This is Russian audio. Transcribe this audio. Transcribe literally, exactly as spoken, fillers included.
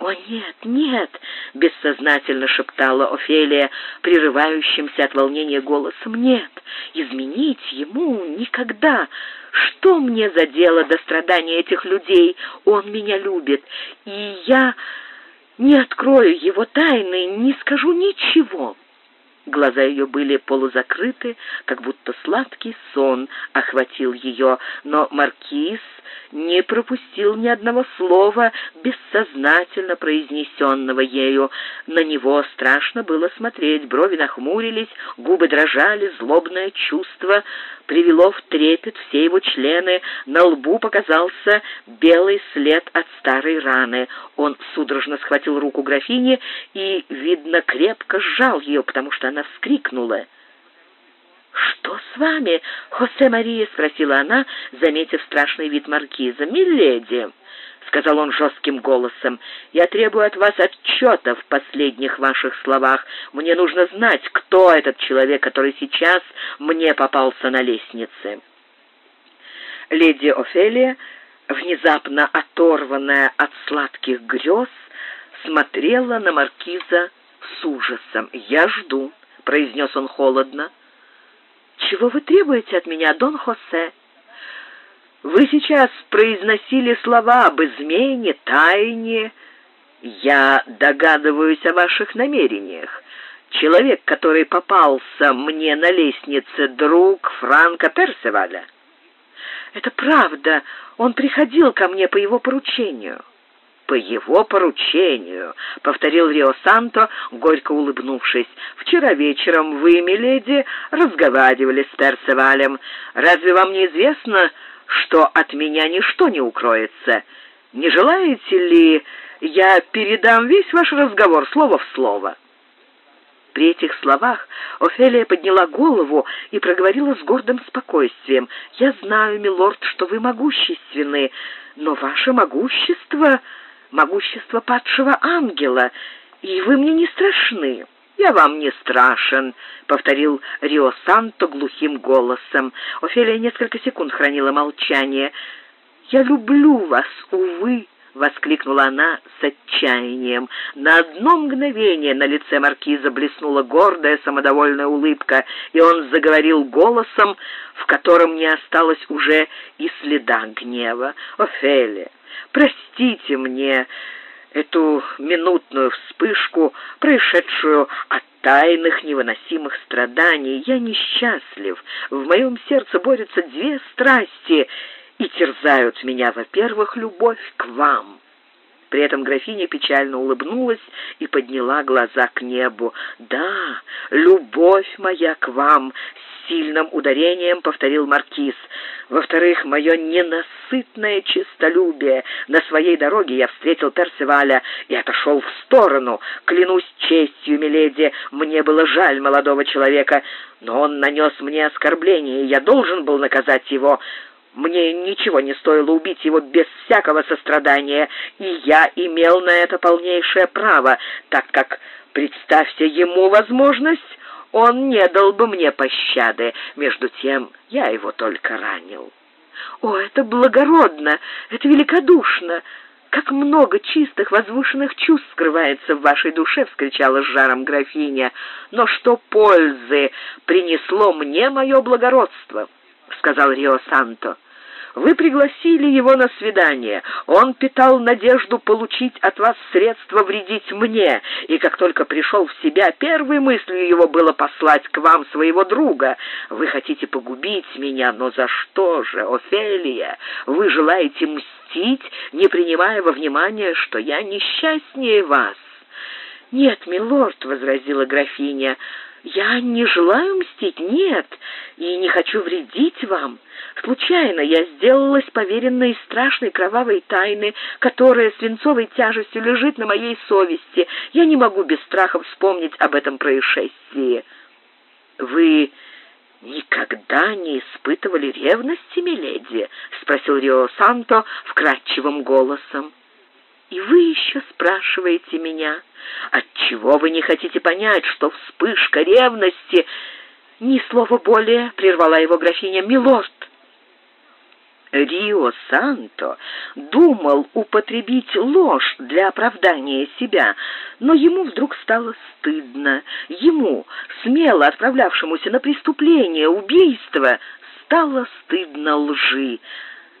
«О, нет, нет!» — бессознательно шептала Офелия, прерывающимся от волнения голосом. «Нет, изменить ему никогда! Что мне за дело до страдания этих людей? Он меня любит, и я не открою его тайны, не скажу ничего». Глаза ее были полузакрыты, как будто сладкий сон охватил ее, но маркиз не пропустил ни одного слова, бессознательно произнесенного ею. На него страшно было смотреть, брови нахмурились, губы дрожали, злобное чувство привело в трепет все его члены, на лбу показался белый след от старой раны. Он судорожно схватил руку графини и, видно, крепко сжал ее, потому что она вскрикнула. «Что с вами, Хосе Мария?» — спросила она, заметив страшный вид маркиза. «Миледи», — сказал он жестким голосом, — «я требую от вас отчета в последних ваших словах. Мне нужно знать, кто этот человек, который сейчас мне попался на лестнице». Леди Офелия, внезапно оторванная от сладких грез, смотрела на маркиза с ужасом. «Я жду», — произнес он холодно. «Чего вы требуете от меня, Дон Хосе?» «Вы сейчас произносили слова об измене, тайне. Я догадываюсь о ваших намерениях. Человек, который попался мне на лестнице, друг Франка Персиваля». «Это правда. Он приходил ко мне по его поручению». «По его поручению», — повторил Рио-Санто, горько улыбнувшись. «Вчера вечером вы, миледи, разговаривали с Персивалем. Разве вам не известно, что от меня ничто не укроется? Не желаете ли, я передам весь ваш разговор слово в слово?» При этих словах Офелия подняла голову и проговорила с гордым спокойствием. «Я знаю, милорд, что вы могущественны, но ваше могущество — могущество падшего ангела, и вы мне не страшны». «Я вам не страшен», — повторил Рио-Санто глухим голосом. Офелия несколько секунд хранила молчание. «Я люблю вас, увы», — воскликнула она с отчаянием. На одно мгновение на лице маркиза блеснула гордая самодовольная улыбка, и он заговорил голосом, в котором не осталось уже и следа гнева. «Офелия, простите мне эту минутную вспышку, происшедшую от тайных невыносимых страданий. Я несчастлив. В моем сердце борются две страсти и терзают меня, во-первых, любовь к вам». При этом графиня печально улыбнулась и подняла глаза к небу. «Да, любовь моя к вам», — с сильным ударением повторил маркиз. «Во-вторых, мое ненасытное честолюбие. На своей дороге я встретил Персиваля и отошел в сторону. Клянусь честью, миледи, мне было жаль молодого человека, но он нанес мне оскорбление, и я должен был наказать его. Мне ничего не стоило убить его без всякого сострадания, и я имел на это полнейшее право, так как, представься ему возможность, он не дал бы мне пощады. Между тем я его только ранил». «О, это благородно, это великодушно! Как много чистых, возвышенных чувств скрывается в вашей душе!» — вскричала с жаром графиня. «Но что пользы принесло мне мое благородство?» — сказал Рио-Санто. «Вы пригласили его на свидание. Он питал надежду получить от вас средства вредить мне, и как только пришел в себя, первой мыслью его было послать к вам своего друга. Вы хотите погубить меня, но за что же, Офелия? Вы желаете мстить, не принимая во внимание, что я несчастнее вас?» «Нет, милорд», — возразила графиня, — «я не желаю мстить, нет, и не хочу вредить вам. Случайно я сделалась поверенной страшной кровавой тайны, которая свинцовой тяжестью лежит на моей совести. Я не могу без страха вспомнить об этом происшествии». «Вы никогда не испытывали ревности, миледи?» — спросил Рио-Санто вкрадчивым голосом. «И вы еще спрашиваете меня, отчего вы не хотите понять, что вспышка ревности...» «Ни слова более», — прервала его графиня. «Милорд!» Рио Санто думал употребить ложь для оправдания себя, но ему вдруг стало стыдно. Ему, смело отправлявшемуся на преступление, убийство, стало стыдно лжи.